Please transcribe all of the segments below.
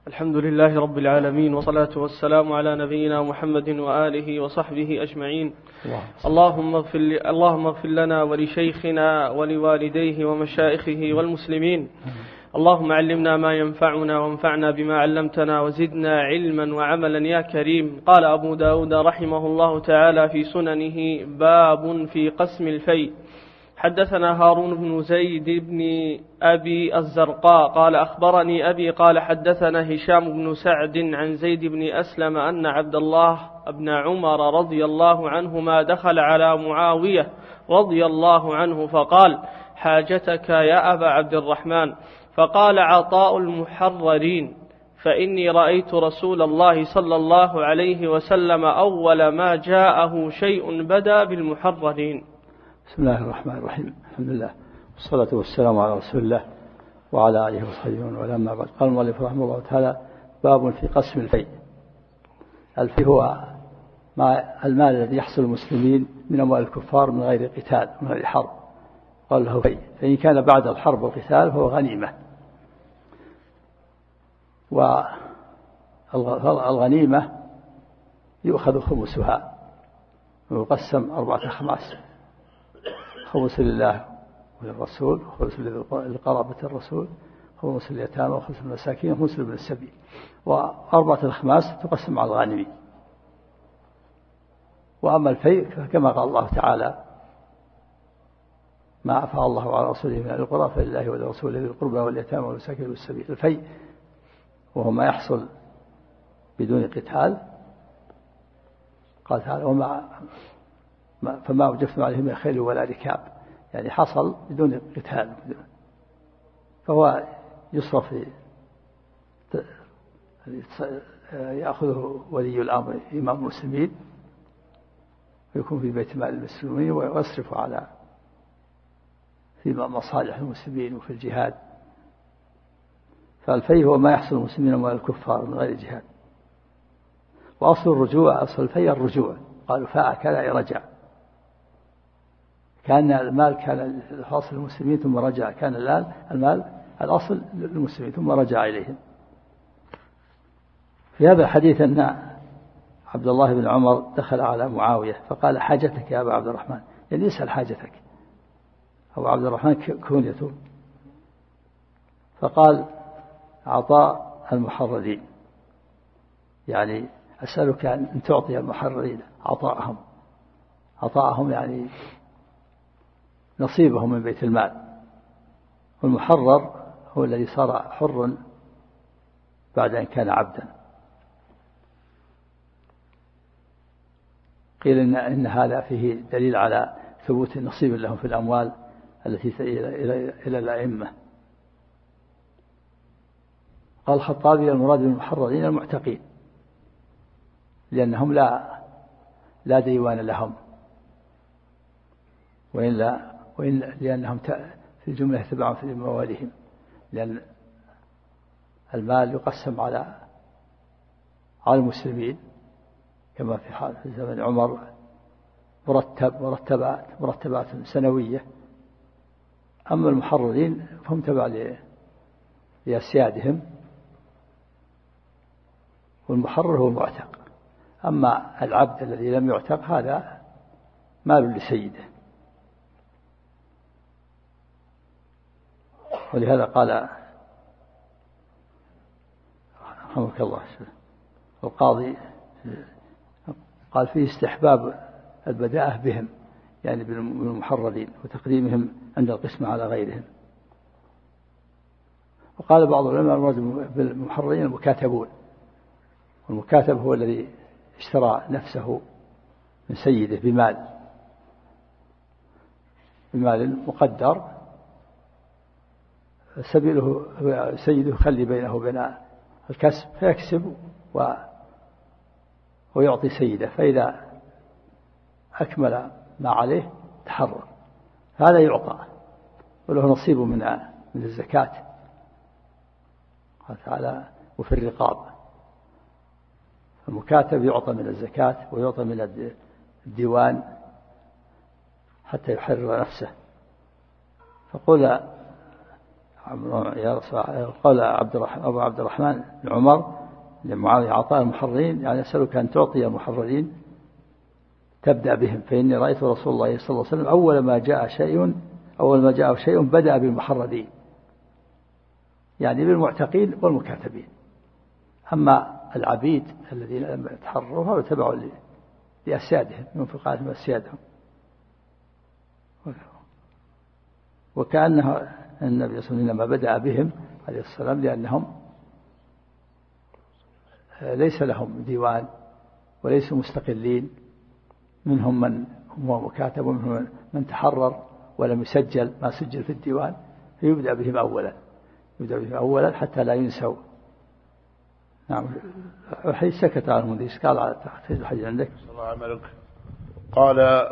الحمد لله رب العالمين، والصلاة والسلام على نبينا محمد وآله وصحبه أجمعين. اللهم اغفر لنا ولشيخنا ولوالديه ومشائخه والمسلمين. اللهم علمنا ما ينفعنا وانفعنا بما علمتنا وزدنا علما وعملا يا كريم. قال أبو داود رحمه الله تعالى في سننه: باب في قسم الفيء. حدثنا هارون بن زيد بن أبي الزرقاء قال أخبرني أبي قال حدثنا هشام بن سعد عن زيد بن أسلم أن عبد الله بن عمر رضي الله عنهما دخل على معاوية رضي الله عنه فقال: حاجتك يا أبا عبد الرحمن؟ فقال: عطاء المحررين، فإني رأيت رسول الله صلى الله عليه وسلم أول ما جاءه شيء بدأ بالمحررين. بسم الله الرحمن الرحيم. الحمد لله والصلاة والسلام على رسول الله وعلى آله وصحبه ومن والاه، أما بعد. قال المؤلف رحمه الله تعالى: باب في قسم الفيء. الفيء هو المال الذي يحصل المسلمين من أموال الكفار من غير قتال من غير حرب، قال له فيء. فإن كان بعد الحرب والقتال فهو غنيمة. والغنيمة يؤخذ خمسها ويقسم 4 أخماس: خمس لله وللرسول، وخمس لقرابة الرسول، خمس لليتامى، وخمس للمساكين، وخمس لابن السبيل. و4 أخماس تقسم على الغانمين. وأما الفيء كما قال الله تعالى: ما أفاء الله على رسوله من القرى فلله ولرسوله ذي القربى واليتامى والمساكين والسبيل. الفيء وهو ما يحصل بدون قتال. قال تعالى: فما وجفتم عليه من خيل ولا ركاب، يعني حصل بدون قتال، فهو يصرف يأخذه ولي الأمر إمام المسلمين ويكون في بيت مال المسلمين ويصرف على في مصالح المسلمين وفي الجهاد. فالفيء هو ما يحصل المسلمين من الكفار من غير جهاد. وأصل الرجوع، أصل الفيء الرجوع، قالوا فاء كذا رجع، كان المال كان الأصل للمسلمين ثم رجع، كان المال الأصل للمسلمين ثم رجع إليهم. في هذا الحديث أن عبد الله بن عمر دخل على معاوية فقال: حاجتك يا أبا عبد الرحمن، يعني يسأل حاجتك. أبو عبد الرحمن كنيته. فقال: عطاء المحررين، يعني أسألك أن تعطي المحررين عطاءهم يعني نصيبهم من بيت المال. والمحرر هو الذي صار حر بعد أن كان عبدا. قيل إن هذا فيه دليل على ثبوت النصيب لهم في الأموال التي إلى الأئمة. قال الخطابي: المراد بالمحررين المعتقين، لأنهم لا ديوان لهم، وإن لأنهم في الجملة تبعا في موالهم، لأن المال يقسم على المسلمين كما في زمن عمر مرتبات سنوية. أما المحررين فهم تبع لأسيادهم، والمحرر هو المعتق. أما العبد الذي لم يعتق هذا مال لسيده. ولهذا قال رحمك الله القاضي، قال فيه استحباب البداءة بهم، يعني بالمحررين، وتقديمهم عند القسمة على غيرهم. وقال بعض العلماء: المراد بالمحررين المكاتبون، والمكاتب هو الذي اشترى نفسه من سيده بمال مقدر، سبيله سيده يخلي بينه وبين الكسب فيكسب ويعطي سيده، فإذا أكمل ما عليه تحرر، هذا يعطى وله نصيب من الزكاة. قال تعالى: وفي الرقاب. المكاتب يعطى من الزكاة ويعطى من الديوان حتى يحرر نفسه. فقال يا رسول الله، قال أبو عبد الرحمن لعمر لمعاوية عطاء المحررين، يعني أسألك أن تعطي المحررين تبدأ بهم، فإني رأيت رسول الله صلى الله عليه وسلم أول ما جاء شيء بدأ بالمحررين، يعني بالمعتقين والمكاتبين. أما العبيد الذين لم يتحرروا فهو تبعوا لأسيادهم من فقهاء أسيادهم. وكأنه النبي صلى الله عليه وسلم لما بدأ بهم عليه السلام لأنهم ليس لهم ديوان وليسوا مستقلين، منهم من هو مكاتب ومنهم من تحرر ولم يسجل، ما سجل في الديوان، فيبدأ بهم أولا حتى لا ينسوا. نعم. الحديث سكت على المديس، قال على تحفيز الحديث عندك. قال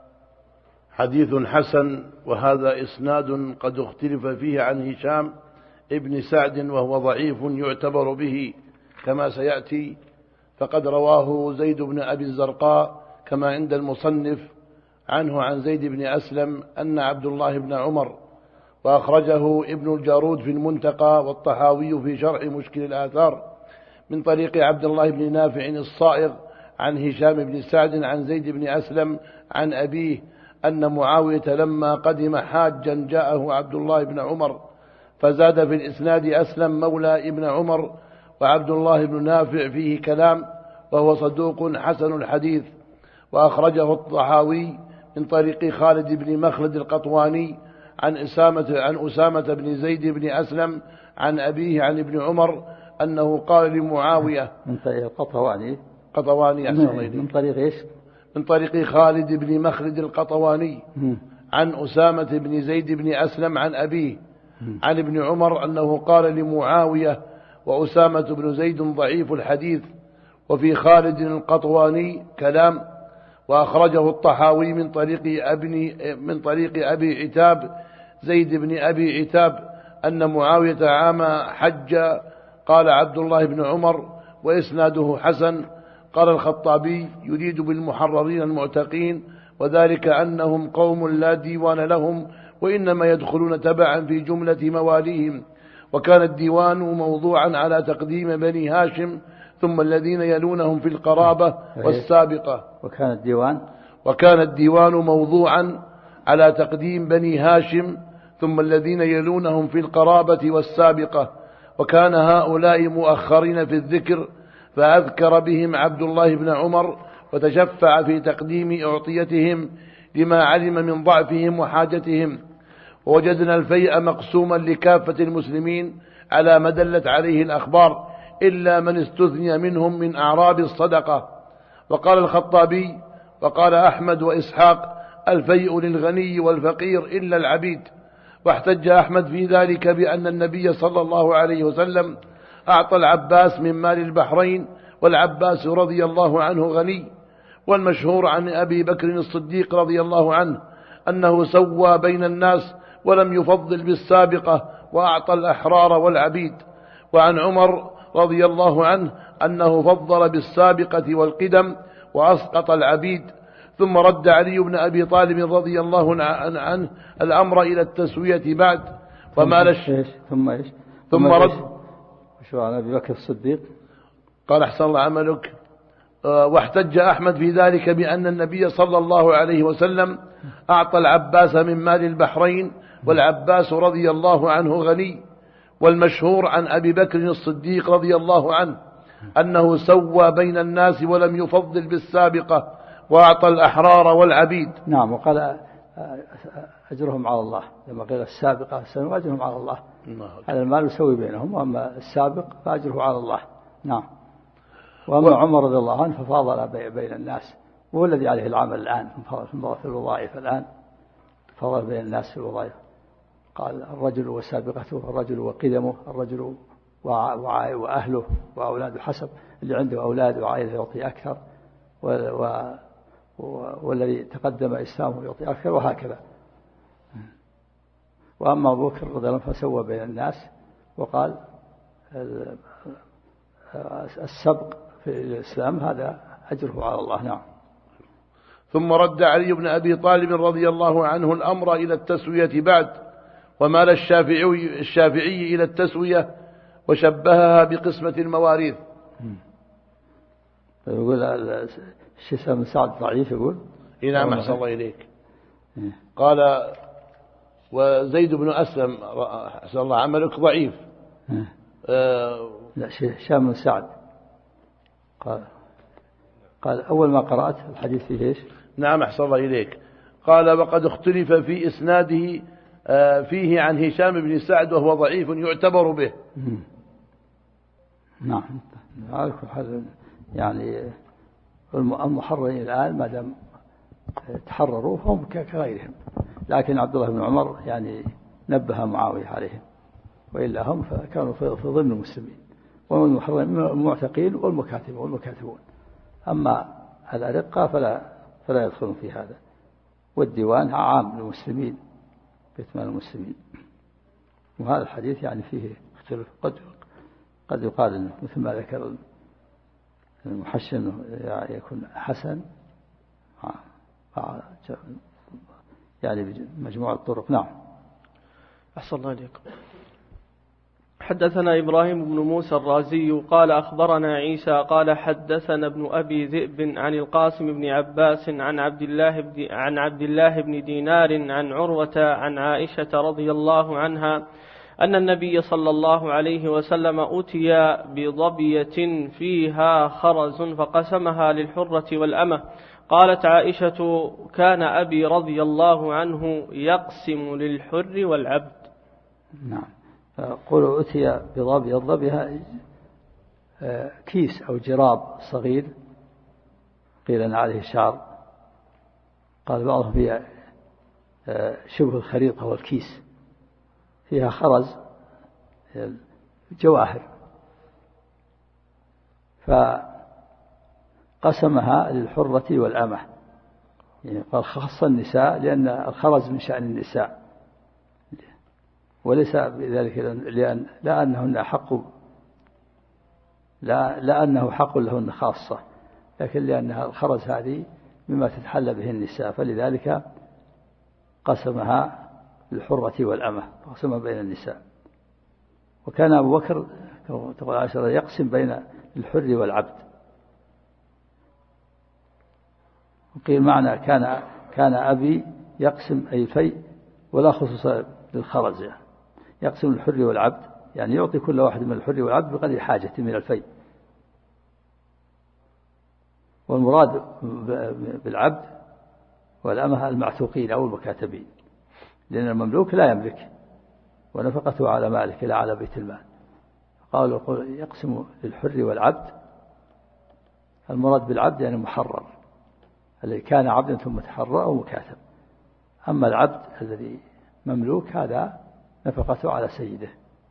حديث حسن، وهذا إسناد قد اختلف فيه عن هشام ابن سعد وهو ضعيف يعتبر به كما سيأتي، فقد رواه زيد بن أبي الزرقاء كما عند المصنف عنه عن زيد بن أسلم أن عبد الله بن عمر، وأخرجه ابن الجارود في المنتقى والطحاوي في شرح مشكل الآثار من طريق عبد الله بن نافع الصائغ عن هشام بن سعد عن زيد بن أسلم عن أبيه أن معاوية لما قدم حاجا جاءه عبد الله بن عمر، فزاد في الإسناد أسلم مولى ابن عمر، وعبد الله بن نافع فيه كلام وهو صدوق حسن الحديث. وأخرجه الطحاوي من طريق خالد بن مخلد القطواني عن أسامة بن زيد بن أسلم عن أبيه عن ابن عمر أنه قال لمعاوية من طريق القطواني من طريق إيش؟ من طريق خالد بن مخلد القطواني عن أسامة بن زيد بن أسلم عن أبيه عن ابن عمر أنه قال لمعاوية، وأسامة بن زيد ضعيف الحديث، وفي خالد القطواني كلام. وأخرجه الطحاوي من طريق أبي عتاب زيد بن أبي عتاب أن معاوية عام حج قال عبد الله بن عمر، وإسناده حسن. قال الخطابي يريد بالمحررين المعتقين، وذلك أنهم قوم لا ديوان لهم، وإنما يدخلون تبعا في جملة مواليهم. وكان الديوان موضوعا على تقديم بني هاشم ثم الذين يلونهم في القرابة والسابقة. وكان الديوان موضوعا على تقديم بني هاشم ثم الذين يلونهم في القرابة والسابقة، وكان هؤلاء مؤخرين في الذكر، فأذكر بهم عبد الله بن عمر وتشفع في تقديم أعطيتهم لما علم من ضعفهم وحاجتهم. ووجدنا الفيء مقسوما لكافة المسلمين على ما دلت عليه الأخبار، إلا من استثني منهم من أعراب الصدقة. وقال الخطابي وقال أحمد وإسحاق الفيء للغني والفقير إلا العبيد. واحتج أحمد في ذلك بأن النبي صلى الله عليه وسلم أعطى العباس من مال البحرين، والعباس رضي الله عنه غني. والمشهور عن أبي بكر الصديق رضي الله عنه أنه سوى بين الناس ولم يفضل بالسابقة وأعطى الأحرار والعبيد. وعن عمر رضي الله عنه أنه فضل بالسابقة والقدم وأسقط العبيد. ثم رد علي بن أبي طالب رضي الله عنه الأمر إلى التسوية بعد. ثم رد شو عن أبي بكر الصديق؟ قال أحسن الله عملك. واحتج أحمد في ذلك بأن النبي صلى الله عليه وسلم أعطى العباس من مال البحرين، والعباس رضي الله عنه غني. والمشهور عن أبي بكر الصديق رضي الله عنه أنه سوى بين الناس ولم يفضل بالسابقة وأعطى الأحرار والعبيد. نعم. وقال أجرهم على الله، لما قال السابقة أجرهم على الله، هذا المال يسوي بينهم، وأما السابق فأجره على الله. نعم. وأما عمر رضي الله عنه ففاضل بين الناس، وهو الذي عليه العمل الآن في الوظائف الآن، فضل بين الناس في الوظائف. قال الرجل وسابقته، الرجل وقدمه، الرجل وأهله وأولاده، حسب اللي عنده أولاد وعائلة يعطي أكثر، والذي تقدم إسلامه يعطي أكثر، وهكذا. وأما أبو بكر رضي الله عنه فسوى بين الناس وقال السبق في الإسلام هذا أجره على الله. نعم. ثم رد علي بن أبي طالب رضي الله عنه الأمر إلى التسوية بعد. ومال الشافعي إلى التسوية وشبهها بقسمة المواريث. يقول الشيخ بن سعد ضعيف يقول. نعم أحسن الله إليك. قال وزيد بن أسلم أحسن الله عملك ضعيف. لا هشام بن سعد قال أول ما قرأت الحديث فيه إيش؟ نعم أحسن الله إليك. قال وقد اختلف في إسناده فيه عن هشام بن سعد وهو ضعيف يعتبر به. نعم يعني المحررين الآن ما دام تحرروا هم كغيرهم، لكن عبد الله بن عمر يعني نبه معاوية عليهم، وإلا هم كانوا في ضمن المسلمين، والمحررين المعتقين والمكاتبون. أما الأرقة فلا يدخلون في هذا، والديوان عام للمسلمين بيتمان المسلمين. وهذا الحديث يعني فيه اختلاف، قد يقال إنه مثل ما ذكر المحسن يكون حسن يعني بمجموعة الطرق. نعم. أحسن الله عليكم. حدثنا إبراهيم بن موسى الرازي قال أخبرنا عيسى قال حدثنا ابن أبي ذئب عن القاسم بن عباس عن عبد الله بن دينار عن عروة عن عائشة رضي الله عنها أن النبي صلى الله عليه وسلم أتي بظبية فيها خرز فقسمها للحرة والأمة. قالت عائشة كان أبي رضي الله عنه يقسم للحر والعبد. نعم. قولوا أتي بظبية، الظبية كيس أو جراب صغير قيل أن عليه شعر، قال بعضهم فيها شبه الخريطة والكيس، فيها خرز جواهر، فقسمها للحرة والأمة. يعني قال خص النساء لأن الخرز من شأن النساء، وليس بذلك لأنهن لأنه حق لهن خاصة، لكن لأنها الخرز هذه مما تتحلى به النساء، فلذلك قسمها للحرة والأمة، قسمها بين النساء. وكان أبو بكر تقول عائشة يقسم بين الحر والعبد. وقيل معنى كان أبي يقسم أي الفيء ولا خصوص للخرز، يعني يقسم الحر والعبد، يعني يعطي كل واحد من الحر والعبد بقدر حاجته من الفيء. والمراد بالعبد والأمة المعتوقين أو المكاتبين، لأن المملوك لا يملك ونفقته على مالك لا على بيت المال. قالوا يقسم للحر والعبد، المراد بالعبد يعني محرر، الذي كان عبدا ثم تحرر أو مكاتب. أما العبد الذي مملوك هذا نفقته على سيده.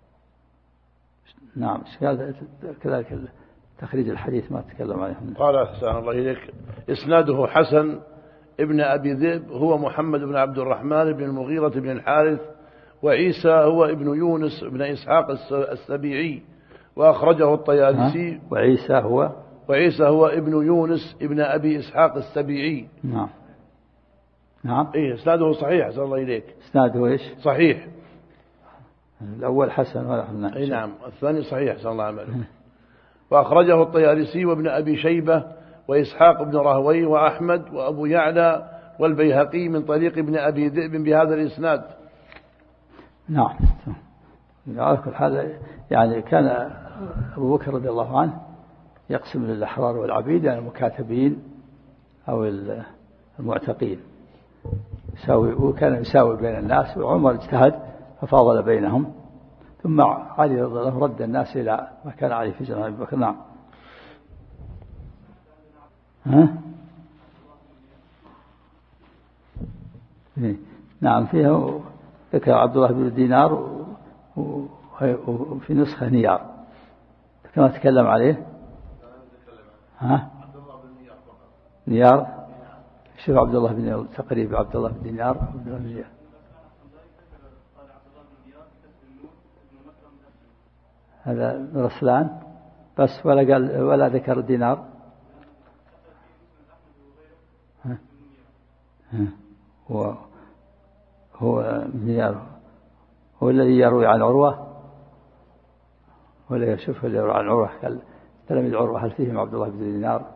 نعم. كذلك تخريج الحديث ما تكلم عليه. قال أحسن الله إليك إسناده حسن ابن أبي ذئب هو محمد بن عبد الرحمن بن المغيرة بن الحارث، وعيسى هو ابن يونس بن إسحاق السبيعي، وأخرجه الطيالسي. وعيسى هو ابن يونس ابن أبي إسحاق السبيعي. نعم. نعم. إيه إسناده صحيح أحسن الله إليك. إسناده إيش؟ صحيح. الأول حسن ولا حسن؟ أي نعم. الثاني صحيح أحسن الله عمله. وأخرجه الطيالسي وابن أبي شيبة وإسحاق بن راهويه وأحمد وأبو يعلى والبيهقي من طريق ابن أبي ذئب بهذا الإسناد. نعم. على كل حال يعني كان أبو بكر رضي الله عنه يقسم للأحرار والعبيد، يعني المكاتبين أو المعتقين، وكان يساوي بين الناس. وعمر اجتهد ففاضل بينهم، ثم علي رضي الله عنه رد الناس إلى ما كان عليه في زمان أبي بكر. نعم. نعم. فيها ذكر عبد الله بن دينار وفي نسخة نيار كما تكلم عليه. نيار. شوف عبد الله بن تقريب عبد الله بن دينار. هذا رسلان بس، ولا ذكر دينار. هو نيار هو الذي يروي عن عروة ولا يشوف اللي يروي عن عروة تلاميذ عروة هل فيهم عبد الله بن دينار؟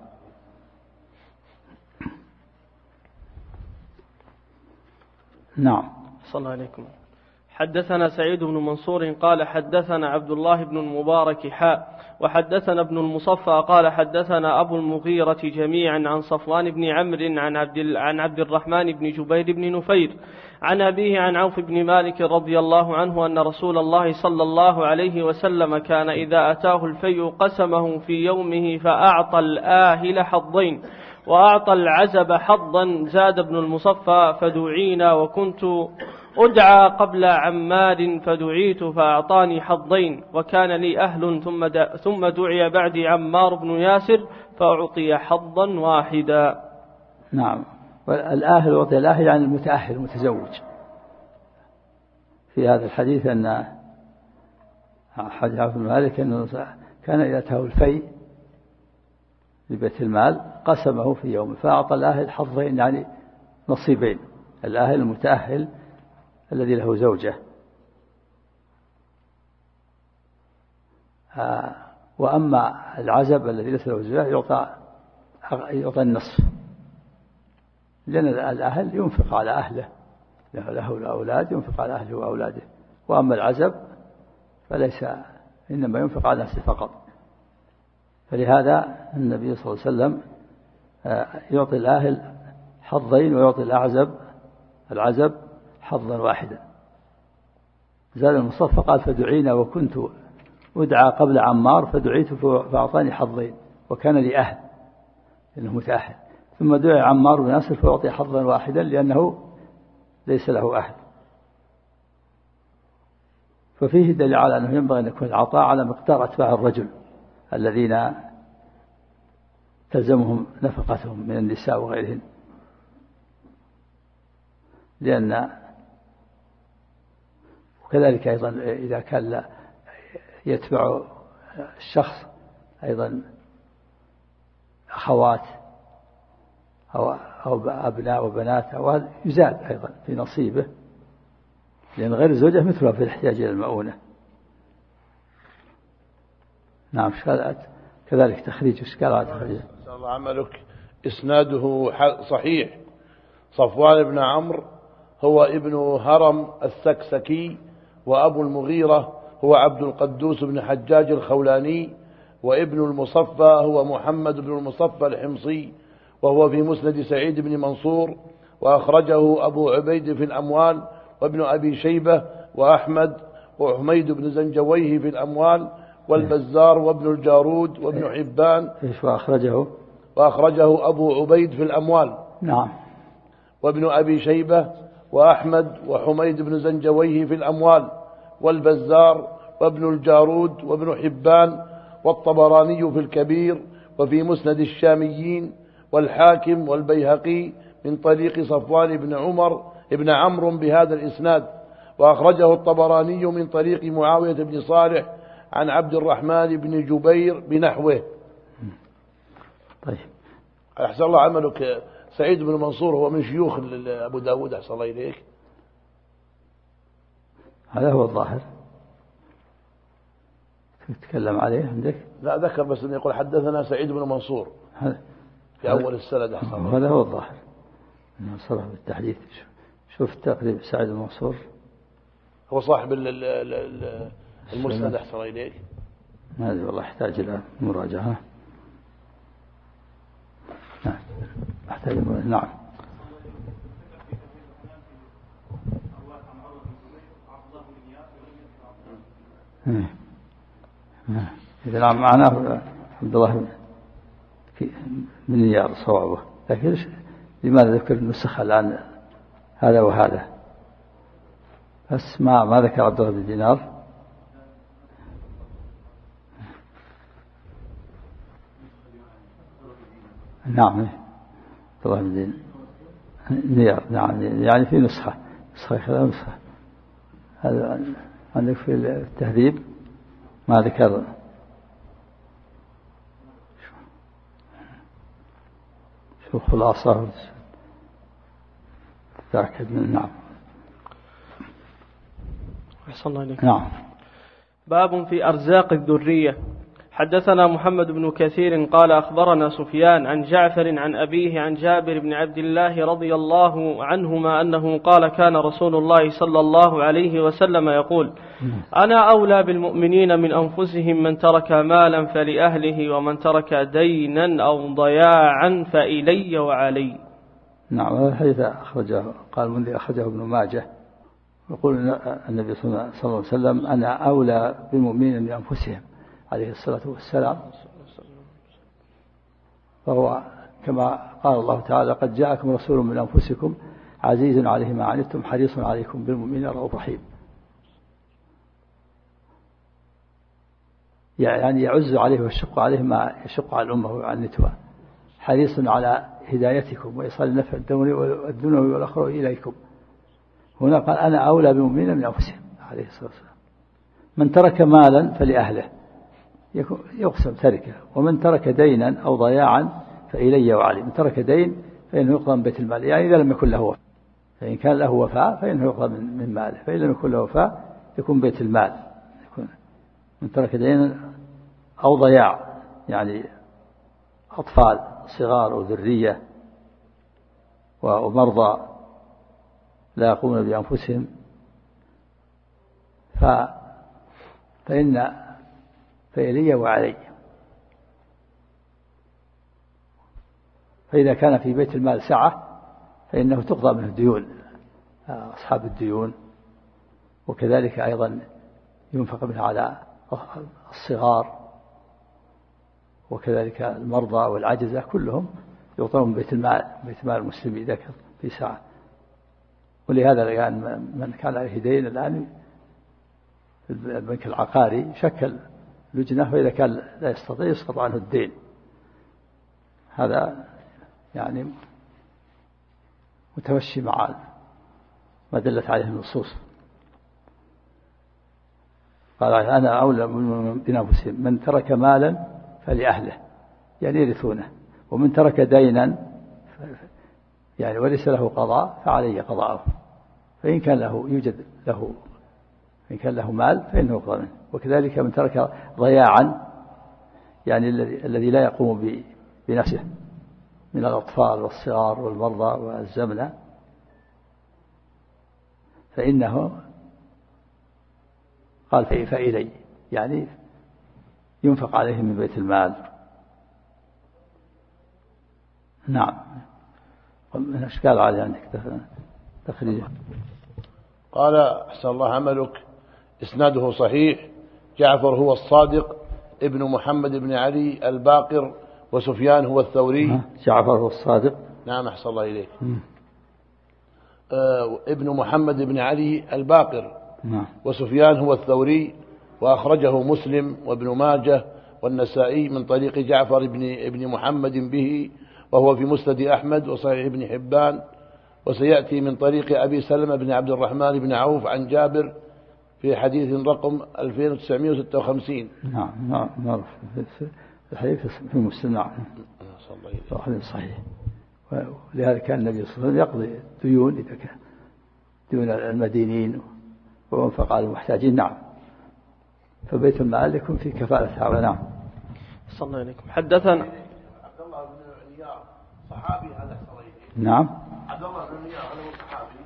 نعم. صلى الله عليكم. حدثنا سعيد بن منصور قال حدثنا عبد الله بن المبارك وحدثنا ابن المصفى قال حدثنا أبو المغيرة جميعا عن صفوان بن عمرو عن عبد الرحمن بن جبير بن نفير عن أبيه عن عوف بن مالك رضي الله عنه أن رسول الله صلى الله عليه وسلم كان إذا أتاه الفيء قسمه في يومه فأعطى الآهل حظين وأعطى العزب حظا. زاد ابن المصفى فدعينا وكنت أدعى قبل عمار فدعيت فأعطاني حظين وكان لي أهل ثم دعي بعد عمار بن ياسر فأعطي حظا واحدا. نعم. والآهل وعطي الآهل يعني المتأهل المتزوج. في هذا الحديث أن حديث عوف بن مالك أنه كان إذا أتاه الفيء لبيت المال قسمه في يوم فأعطى الآهل حظين يعني نصيبين. الآهل المتأهل الذي له زوجة وأما العزب الذي ليس له زوجة يعطى النصف لأن الأهل ينفق على أهله له الأولاد ينفق على أهله وأولاده وأما العزب فليس إنما ينفق على نفسه فقط. فلهذا النبي صلى الله عليه وسلم يعطي الأهل حظين ويعطي العزب حظا واحدا. زاد المصطفى قال فدعينا وكنت أدعى قبل عمار فدعيت فأعطاني حظين وكان لي أهل لأنه متأهل ثم دعي عمار بن ياسر فأعطي حظا واحدا لأنه ليس له أهل. ففيه دليل على أنه ينبغي أن يكون العطاء على مقدار أتباع الرجل الذين تلزمهم نفقتهم من النساء وغيرهن لأن وكذلك أيضا إذا كان يتبع الشخص أيضا أخوات أو أبناء وبنات يزاد أيضا في نصيبه لأن غير الزوجة مثلها في الاحتياج إلى المؤونة. نعم. كذلك تخريج إشكالات. الله عملك. إسناده صحيح. صفوان بن عمرو هو ابن هرم السكسكي وأبو المغيرة هو عبد القدوس بن حجاج الخولاني وابن المصفى هو محمد بن المصفى الحمصي وهو في مسند سعيد بن منصور وأخرجه أبو عبيد في الأموال وابن أبي شيبة وأحمد وحميد بن زنجويه في الأموال والبزار وابن الجارود وابن حبان وأخرجه أبو عبيد في الأموال. نعم. وابن أبي شيبة وأحمد وحميد بن زنجويه في الأموال والبزار وابن الجارود وابن حبان والطبراني في الكبير وفي مسند الشاميين والحاكم والبيهقي من طريق صفوان بن عمرو بهذا الإسناد وأخرجه الطبراني من طريق معاوية بن صالح عن عبد الرحمن بن جبير بنحوه. طيب. أحسن الله عملك. سعيد بن منصور هو من شيوخ أبو داود أحسن الله إليك. هذا هو الظاهر. تتكلم عليه عندك؟ لا ذكر بس أن يقول حدثنا سعيد بن منصور في أول السند أحسن الله. هذا هو الظاهر أنه صرح بالتحديث. شوف تقريب سعيد بن منصور هو صاحب المسند أحسن الله إليك. هذا والله يحتاج إلى مراجعة. نعم. إذا معناه عبد الله بن نيار صوابه لكن لماذا ذكر النسخة الآن هذا وهذا بس ما ذكر عبد الله بن دينار. نعم. عبد الله بن نيار. نعم يعني في نسخة كذا نسخة. هذا عندك في التهذيب ما ذكر. شو خلاصة تأكد من. نعم. أحسن الله إليك. نعم. باب في أرزاق الذرية. حدثنا محمد بن كثير قال أخبرنا سفيان عن جعفر عن أبيه عن جابر بن عبد الله رضي الله عنهما أنه قال كان رسول الله صلى الله عليه وسلم يقول أنا أولى بالمؤمنين من أنفسهم من ترك مالا فلأهله ومن ترك دينا أو ضياعا فإلي وعلي. نعم. هذا الحديث أخرجه قال من أخرجه ابن ماجه يقول النبي صلى الله عليه وسلم أنا أولى بالمؤمنين من أنفسهم عليه الصلاة والسلام. فهو كما قال الله تعالى قد جاءكم رسول من أنفسكم عزيز عليه ما عنتم حريص عليكم بالمؤمنين رؤوف رحيم. يعني يعز عليه ويشق عليه ما يشق على الأمة ويعنتها، حريص على هدايتكم وإيصال النفع الدنيوي والأخروي إليكم. هنا قال أنا أولى بالمؤمنين من أنفسهم عليه الصلاة والسلام. من ترك مالا فلأهله يقسم تركه، ومن ترك دينا أو ضياعا فإلي وعلي. من ترك دين فإنه يقضى من بيت المال، يعني إذا لم يكن له وفاء، فإن كان له وفاء فإنه يقضى من ماله، فإن لم يكن له وفاء يكون بيت المال. من ترك دينا أو ضياع يعني أطفال صغار وذرية ومرضى لا يقومون بأنفسهم فإلي وعلي. فإذا كان في بيت المال سعة فإنه تقضى منه الديون أصحاب الديون، وكذلك أيضا ينفق منه على الصغار، وكذلك المرضى والعجزة كلهم يعطون بيت المال المسلمين إذا كان في سعة. ولهذا الآن من كان عليه دين الآن البنك العقاري شكل لجنة، فإذا كان لا يستطيع يسقط عنه الدين. هذا يعني متمشي مع ما دلت عليه النصوص. قال أنا أولى بأنفسهم من ترك مالا فلأهله يعني يرثونه، ومن ترك دينا يعني وليس له قضاء فعليه قضاءه، فإن كان له مال فإنه يقضى منه. وكذلك من ترك ضياعا يعني الذي لا يقوم بنفسه من الأطفال والصغار والمرضى والزمنة فإنه قال فإلي يعني ينفق عليه من بيت المال. نعم. من أشكال عليه عندك تخريج. قال أحسن الله عملك إسناده صحيح. جعفر هو الصادق ابن محمد بن علي الباقر، وسفيان هو الثوري. جعفر هو الصادق. نعم أحسن الله إليك. ابن محمد بن علي الباقر. وسفيان هو الثوري، وأخرجه مسلم وابن ماجه والنسائي من طريق جعفر ابن محمد به، وهو في مسند أحمد وصحيح ابن حبان. وسيأتي من طريق أبي سلمة بن عبد الرحمن بن عوف عن جابر في حديث رقم 2956. نعم الحديث في مسلم. نعم صحيح. ولهذا كان النبي صلى الله عليه وسلم يقضي ديون إذا كان ديون المدينين وينفق على المحتاجين. نعم. فبيت المال يكون في كفالة هذا. نعم. صلى الله عليكم. حدثنا عبد الله بن نيار صحابي هذا صحيح. نعم. عبد الله بن نيار هو صحابي.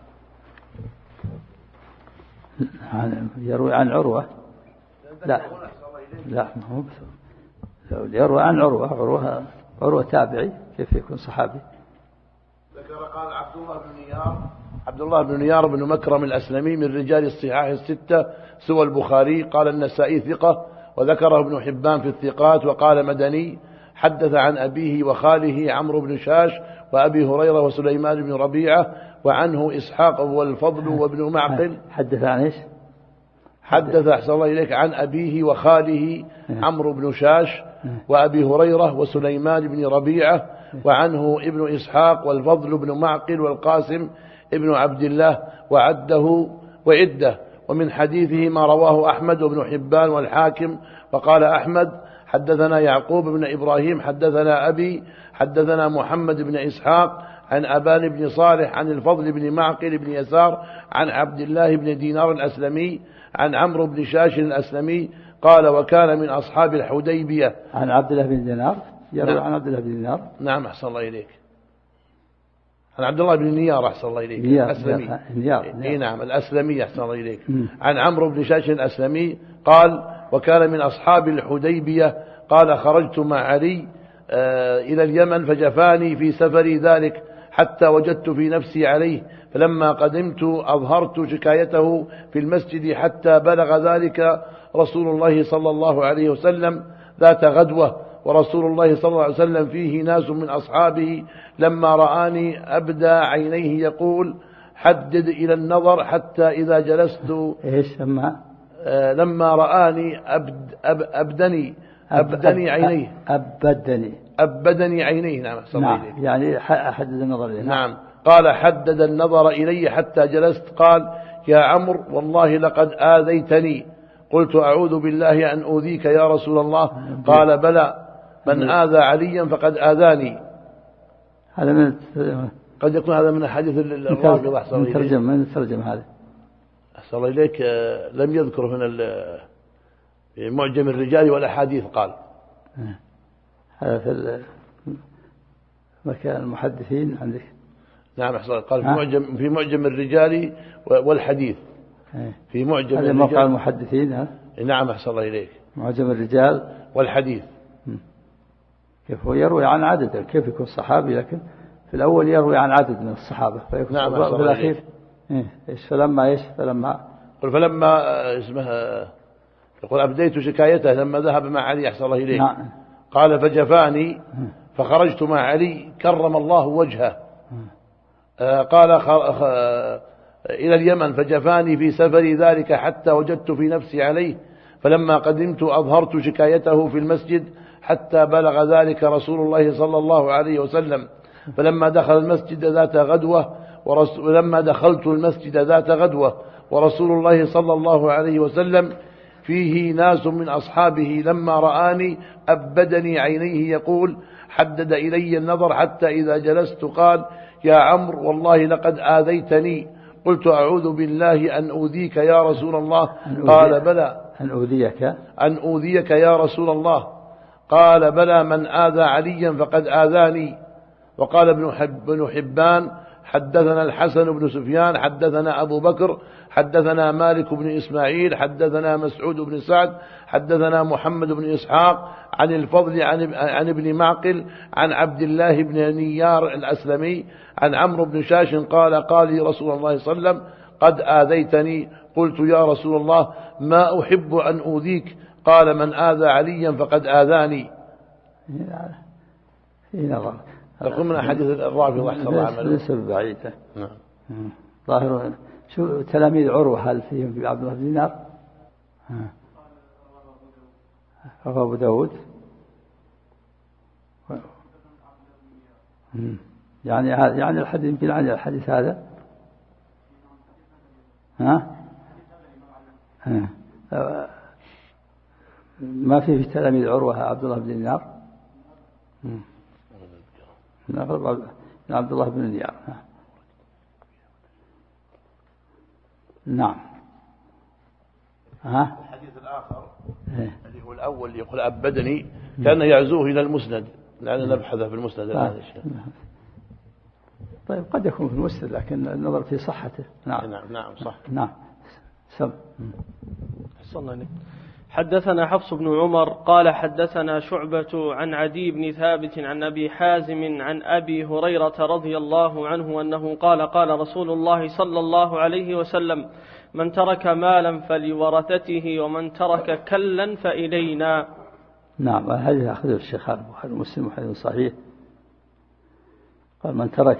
يروي عن عروة. لا ما هو يروي عن عروة تابعي، كيف يكون صحابي؟ ذكر قال عبد الله بن نيار بن مكرم الأسلمي من رجال الصحاح الستة سوى البخاري. قال النسائي ثقة، وذكره ابن حبان في الثقات. وقال مدني حدث عن أبيه وخاله عمرو بن شاش وأبي هريرة وسليمان بن ربيعة، وعنه إسحاق والفضل وابن معقل. حدث عن إيش؟ حدث أحسن الله إليك عن أبيه وخاله عمرو بن شاش وأبي هريرة وسليمان بن ربيعة، وعنه ابن إسحاق والفضل بن معقل والقاسم ابن عبد الله وعده. ومن حديثه ما رواه أحمد وابن حبان والحاكم. وقال أحمد حدثنا يعقوب بن إبراهيم حدثنا أبي حدثنا محمد بن إسحاق عن أبان بن صالح عن الفضل بن معقل بن يسار عن عبد الله بن دينار الأسلمي عن عمرو بن شاش الأسلمي قال وكان من أصحاب الحديبية. عن عبد الله بن دينار يروي. نعم. عن عبد الله بن دينار. نعم أحسن الله إليك. عن عبد الله بن نيار أحسن الله إليك الأسلمي. إيه نعم الأسلمي أحسن الله إليك. عن عمرو بن شاش الأسلمي قال وكان من أصحاب الحديبية قال خرجت مع علي إلى اليمن فجفاني في سفري ذلك حتى وجدت في نفسي عليه، فلما قدمت أظهرت شكايته في المسجد حتى بلغ ذلك رسول الله صلى الله عليه وسلم ذات غدوة، ورسول الله صلى الله عليه وسلم فيه ناس من أصحابه، لما رآني أبدى عينيه يقول حدد إلى النظر حتى إذا جلست. إيش لما رآني أبدني عينيه. أبدني عينيه. نعم. نعم يعني حدد النظر إليه. نعم. قال حدد النظر إلي حتى جلست. قال يا عمرو والله لقد آذيتني. قلت أعوذ بالله أن أوذيك يا رسول الله. قال بلى من آذى عليا فقد آذاني. هذا من قد يكون هذا من الحديث الرافض. من ترجم هذا أحسن الله إليك. لم يذكر هنا معجم الرجال والأحاديث قال هذا في مكان المحدثين عندك. نعم أحسن. قال في معجم الرجال والحديث. في معجم هذا موقع المحدثين. نعم أحسن الله إليك. معجم الرجال والحديث. كيف هو يروي عن عدد، كيف يكون صحابي لكن في الأول يروي عن عدد من الصحابة فيكون. نعم في الأخير فلما اسمها يقول أبديت شكايته لما ذهب مع علي أحسن الله إليك. نعم. قال فجفاني فخرجت مع علي كرم الله وجهه. قال إلى اليمن فجفاني في سفري ذلك حتى وجدت في نفسي عليه، فلما قدمت أظهرت شكايته في المسجد حتى بلغ ذلك رسول الله صلى الله عليه وسلم، فلما دخلت المسجد ذات غدوة ورسول الله صلى الله عليه وسلم فيه ناس من أصحابه، لما رآني أبدني عينيه يقول حدد إلي النظر حتى إذا جلست قال يا عمرو والله لقد آذيتني. قلت أعوذ بالله أن أوذيك يا رسول الله. قال بلى. أن أوذيك يا رسول الله. قال بلى من آذى عليا فقد آذاني. وقال ابن حبان حدثنا الحسن بن سفيان حدثنا أبو بكر حدثنا مالك بن إسماعيل حدثنا مسعود بن سعد حدثنا محمد بن إسحاق عن الفضل عن ابن معقل عن عبد الله بن نيار الأسلمي عن عمرو بن شاش قال لي رسول الله صلى الله عليه وسلم قد آذيتني. قلت يا رسول الله ما أحب أن أوذيك. قال من آذى عليا فقد آذاني. تقول من حديث الرافض أحسن الله عمله. ليس بعيدة. ظاهر شو تلاميذ عروة هل فيهم عبد الله بن دينار؟ أبو داود. يعني الحديث يمكن عن الحديث هذا. ما في تلاميذ عروة عبد الله بن دينار. عبد الله بن دينار. نعم. الحديث الآخر اللي هو الأول يقول أبدني كان يعزوه إلى المسند، لأننا نبحث في المسند هذا الشيء. طيب قد يكون في المسند لكن النظر في صحته. نعم صح. نعم. حدثنا حفص بن عمر قال حدثنا شعبة عن عدي بن ثابت عن أبي حازم عن أبي هريرة رضي الله عنه أنه قال رسول الله صلى الله عليه وسلم من ترك مالا فلورثته ومن ترك كلا فإلينا. نعم هذه أخذ الشيخ البخاري ومسلم وحديث صحيح. قال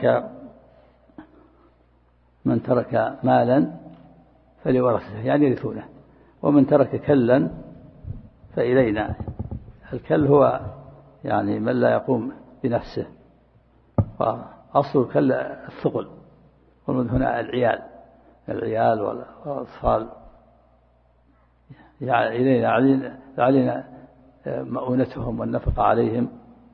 من ترك مالا فلورثته يعني يرثونه، ومن ترك كلا فإلينا. الكل هو يعني من لا يقوم بنفسه، وأصل الكل الثقل، ومن هنا العيال والأطفال. يعني علينا مؤونتهم والنفقة عليهم.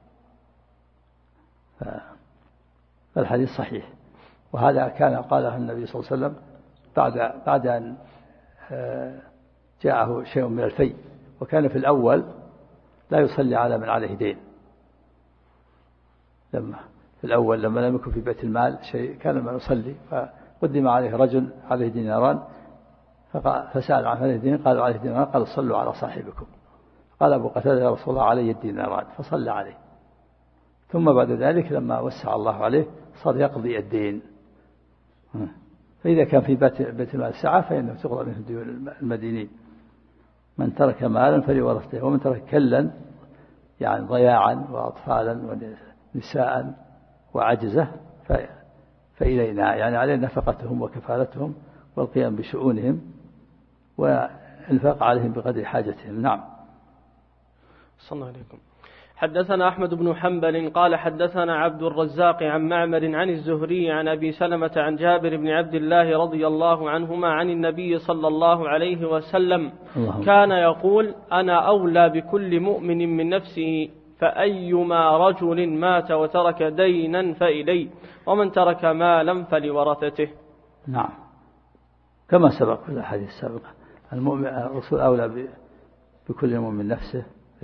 فالحديث صحيح، وهذا كان قاله النبي صلى الله عليه وسلم بعد أن جاءه شيء من الفيء، وكان في الأول لا يصلي على من عليه دين. في الأول لما لم يكن في بيت المال شيء كان ما يصلي، فقدم عليه رجل عليه ديناران فسأل عن هذه الدين، قالوا عليه ديناران، قال صلوا على صاحبكم. قال أبو قتادة يا رسول الله علي الديناران، فصلى عليه. ثم بعد ذلك لما وسع الله عليه صار يقضي الدين. فإذا كان في بيت المال سعة فإنه تقضى منه ديون المدينين. من ترك مالا فلورثته، ومن ترك كلا يعني ضياعا وأطفالا ونساء وعجزة فإلينا، يعني علينا نفقتهم وكفالتهم والقيام بشؤونهم والإنفاق عليهم بقدر حاجتهم. نعم. صلى الله عليكم. حدثنا أحمد بن حنبل قال حدثنا عبد الرزاق عن معمر عن الزهري عن أبي سلمة عن جابر بن عبد الله رضي الله عنهما عن النبي صلى الله عليه وسلم كان يقول أنا أولى بكل مؤمن من نفسه، فأيما رجل مات وترك دينا فإلي، ومن ترك مالا فلورثته. نعم، كما سبق في الحديث السابق الرسول أولى بكل مؤمن نفسه،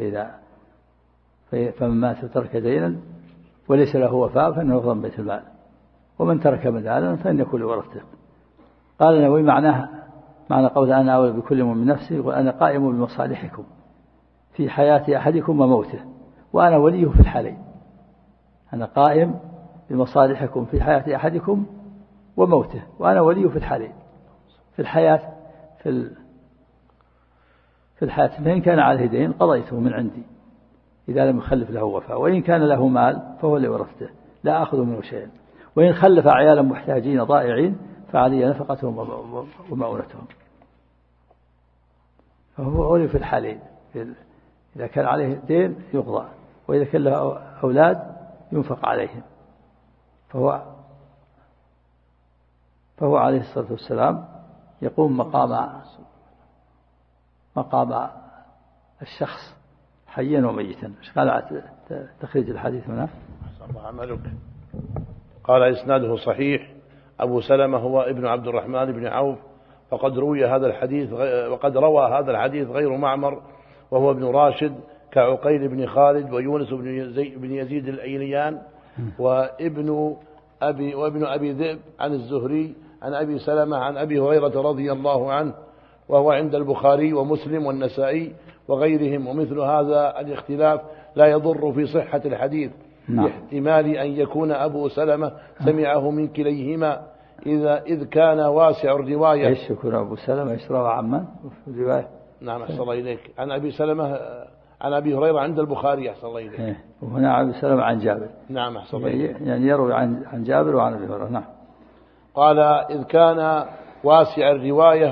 فمن مات وترك دينا وليس له وفاء فإنه يغرم بيت المال، ومن ترك مدانا فإن يكون لورثته. قال النووي معنى قول أنا أولى بكل مؤمن نفسه، يقول أنا قائم بمصالحكم في حياة أحدكم وموته، وأنا وليه في الحالين. أنا قائم بمصالحكم في حياة أحدكم وموته، وأنا وليه في الحالين. في الحياة فإن كان عليه دين قضيته من عندي إذا لم يخلف له وفاء، وإن كان له مال فهو لورثته لا أخذ منه شيئا، وإن خلف عيالا محتاجين ضائعين فعلي نفقتهم ومؤونتهم. فهو أولي في الحالين، إذا كان عليه دين يقضى، وإذا كان له أولاد ينفق عليهم. فهو عليه الصلاة والسلام يقوم مقام الشخص حيا وميتا. قال تخريج الحديث هنا. قال إسناده صحيح. أبو سلمة هو ابن عبد الرحمن بن عوف، وقد روى هذا الحديث غير معمر وهو ابن راشد كعقيل بن خالد ويونس بن يزيد الأيليان وابن أبي ذئب عن الزهري عن أبي سلمة عن أبي هريرة رضي الله عنه، وهو عند البخاري ومسلم والنسائي وغيرهم. ومثل هذا الاختلاف لا يضر في صحة الحديث، باحتمال أن يكون أبو سلمة سمعه من كليهما إذ كان واسع الرواية. ايش يكون أبو سلمة يشرب عمان في الرواية؟ نعم أحسن الله إليك. عن أبي سلمة عن أبي هريرة عند البخاري أحسن الله إليك. وهنا أبو سلمة عن جابر. نعم أحسن الله إليك. يعني يروي عن جابر وعن أبي هريرة. نعم. قال إذ كان واسع الرواية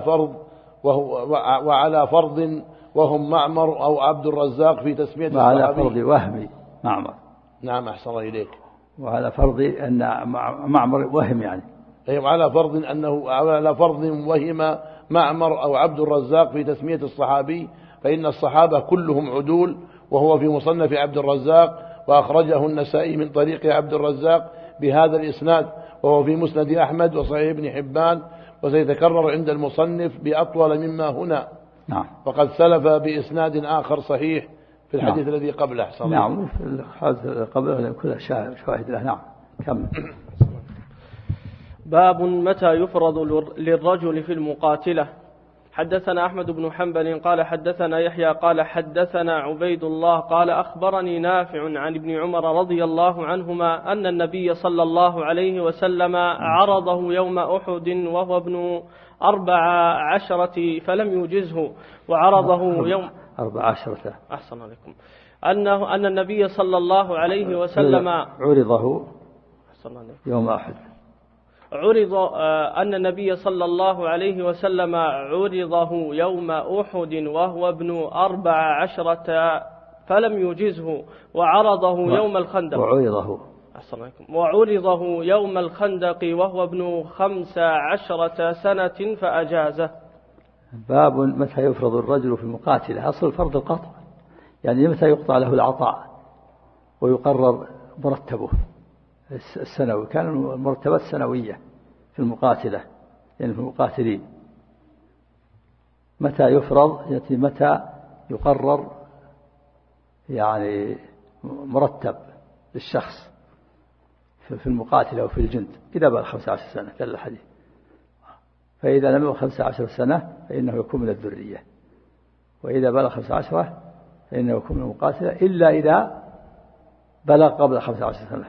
وعلى فرض وهم معمر أو عبد الرزاق في تسمية الصحابي. وعلى فرض وهم معمر. نعم أحسن الله إليك. وعلى فرض أن معمر وهم يعني. على فرض وهم معمر أو عبد الرزاق في تسمية الصحابي، فإن الصحابة كلهم عدول، وهو في مصنف عبد الرزاق، وأخرجه النسائي من طريق عبد الرزاق بهذا الإسناد، وهو في مسند أحمد وصحيح ابن حبان، وسيتكرر عند المصنف بأطول مما هنا. نعم. وقد سلف بإسناد آخر صحيح في الحديث الذي قبله. نعم في الحديث قبله كل شواهد له. نعم. كمل. باب متى يفرض للرجل في المقاتلة. حدثنا أحمد بن حنبل قال حدثنا يحيى قال حدثنا عبيد الله قال أخبرني نافع عن ابن عمر رضي الله عنهما أن النبي صلى الله عليه وسلم عرضه يوم أحد وهو ابن 14 فلم يجزه، وعرضه يوم 14 أحسن عليكم أن النبي صلى الله عليه وسلم عرضه يوم أحد. أن النبي صلى الله عليه وسلم عرضه يوم أحد وهو ابن 14 فلم يجزه، وعرضه يوم الخندق وعرضه يوم الخندق وهو ابن 15 سنة فأجازه. باب متى يفرض الرجل في المقاتلة. أصل فرض القطع يعني متى يقطع له العطاء ويقرر مرتبه السنوي. كان المرتبات سنوية في المقاتلة يعني في المقاتلين. متى يفرض يأتي متى يقرر يعني مرتب للشخص في المقاتلة وفي الجند إذا بلغ 15 سنة دل الحديث. فإذا لم يبلغ 15 سنة فإنه يكون من الذرية، وإذا بلغ 15 فإنه يكون من المقاتلة إلا إذا بلغ قبل 15 سنة،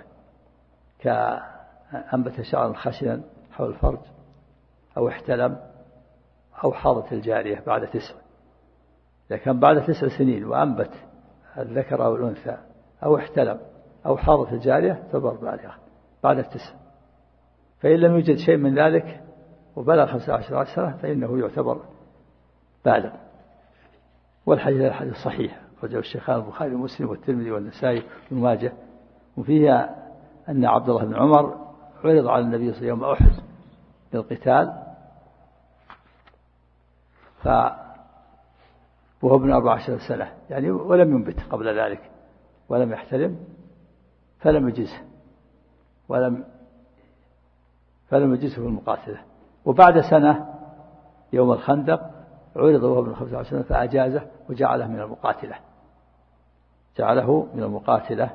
كأنبت شعرا خشنا حول الفرج، أو احتلم، أو حاضت الجارية بعد 9. إذا كان بعد 9 سنين وأنبت الذكر أو الأنثى أو احتلم أو حاضت الجارية تعتبر بالغة بعد 9. فإن لم يوجد شيء من ذلك وبلغ 15 سنة فإنه يعتبر بالغ. والحديث صحيح، رجع الشيخان البخاري ومسلم والترمذي والنسائي وابن ماجه، وفيها أن عبد الله بن عمر عرض على النبي صلى الله عليه وسلم يوم أحد للقتال، وهو ابن 14 سنة يعني، ولم ينبت قبل ذلك ولم يحتلم، فلم يجزه في المقاتلة. وبعد سنة يوم الخندق عرض وهو ابن 15 سنة فأجازه وجعله من المقاتلة،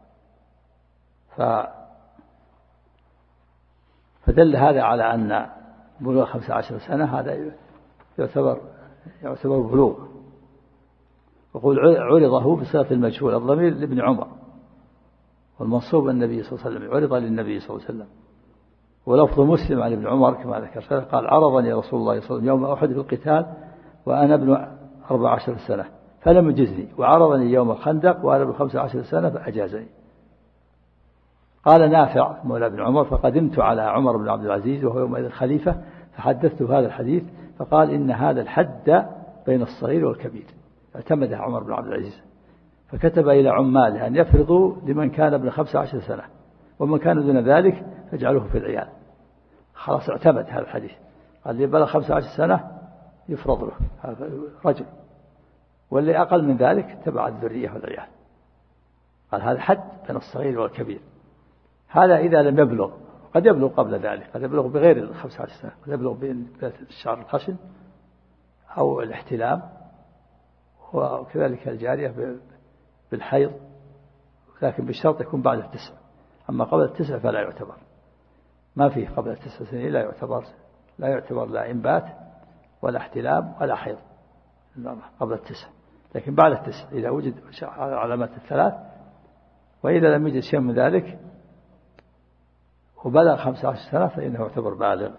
فدل هذا على أن بلوغ 15 سنة هذا يعتبر بلوغ. وقول عرضه بصيغة المجهول، الضمير لابن عمر، والمنصوب النبي صلى الله عليه وسلم، عرض للنبي صلى الله عليه وسلم. ولفظ مسلم عن ابن عمر كما ذكر قال عرضني رسول الله صلى الله عليه وسلم يوم أحد في القتال وأنا ابن 14 سنة فلم يجزني، وعرضني يوم الخندق وأنا ابن 15 سنة فأجازني. قال نافع مولى ابن عمر فقدمت على عمر بن عبد العزيز وهو يومئذ خليفة فحدثته هذا الحديث فقال إن هذا الحد بين الصغير والكبير، اعتمدها عمر بن عبد العزيز، فكتب إلى عماله أن يفرضوا لمن كان ابن 15 سنة، ومن كان دون ذلك فاجعلوه في العيال. خلاص اعتمد هذا الحديث، قال لي بلغ 15 سنة يفرض له هذا رجل، واللي أقل من ذلك تبع الذرية والعيال. قال هذا حد بين الصغير والكبير. هذا إذا لم يبلغ، قد يبلغ قبل ذلك، قد يبلغ بغير 15 سنة، قد يبلغ بالشعر الخشن أو الاحتلام، وكذلك الجارية بالحيض، لكن بالشرط يكون بعد 9. أما قبل 9 فلا يعتبر، ما فيه قبل 9 سنين لا يعتبر لا إنبات ولا احتلام ولا حيض قبل 9. لكن بعد 9 إذا وجد علامات 3، وإذا لم يوجد شيء من ذلك وبلغ 15 سنة فإنه يعتبر بالغ،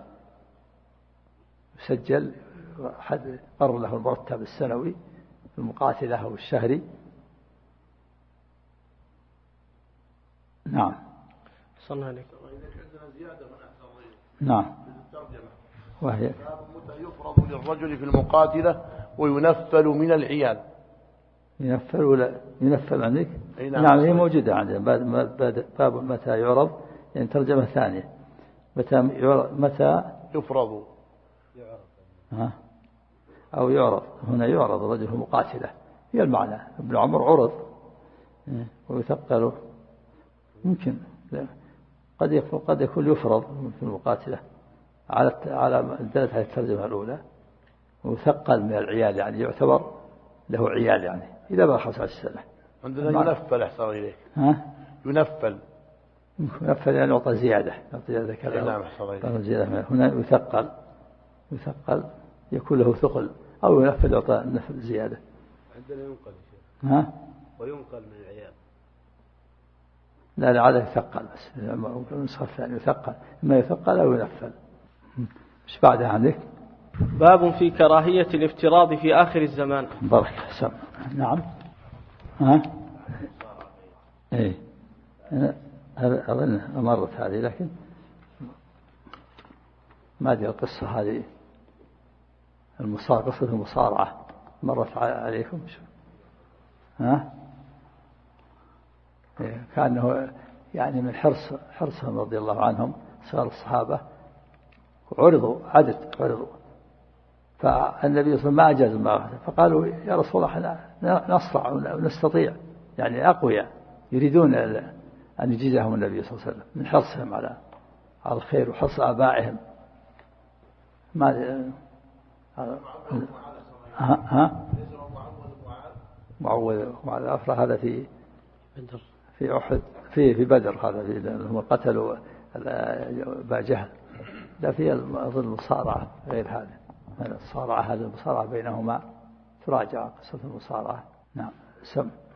يسجل قرر له المرتب السنوي المقاتلة أو الشهري. نعم. صلى عليك. نعم. وهي متى يفرض للرجل في المقاتلة وينفل من العيال. ينفل ولا ينفل عندك؟ نعم هي موجودة عندنا باب متى يعرض، يعني ترجمة ثانية متى يفرض أو يعرض. هنا يعرض الرجل في المقاتلة، هي المعنى. ابن عمر عرض ويثقل، ممكن قد يكون يفرض في المقاتلة على دلت على الترجمة الأولى، ويثقل من العيال، يعني يعتبر له عيال يعني إذا بلغ 15 سنة. عندنا ينفل أحسن إليك. ينفل يعني يعطى زيادة، كذا. نعم أحسن زيادة. هنا يثقل يكون له ثقل، أو ينفل يعطى نفل زيادة. عندنا ينقل وينقل من العيال. لا عادة يثقل بس، النسخة الثانية يثقل، إما يثقل أو ينفل. مش بعدها عندك؟ باب في كراهية الافتراض في آخر الزمان. بارك حسن. نعم. إيه أنا أظن مرت هذه، لكن ما أدري القصة هذه قصة المصارعة مرت عليكم؟ كأنه يعني من حرصهم رضي الله عنهم صار الصحابة عرضوا فالنبي صلى الله عليه وسلم ما أجاز المعركة، فقالوا يا رسول الله احنا نصرع ونستطيع، يعني أقوياء يريدون أن يجيزهم النبي صلى الله عليه وسلم من حرصهم على الخير وحرص آبائهم. ها معوذ ومعاذ أفرح هذا في أحد في بدر، هذا في هم قتلوا أبا جهل. لا في أظن المصارعة غير هذا الصارعة، هذا المصارعة بينهما تراجع قصة المصارعة. نعم. سم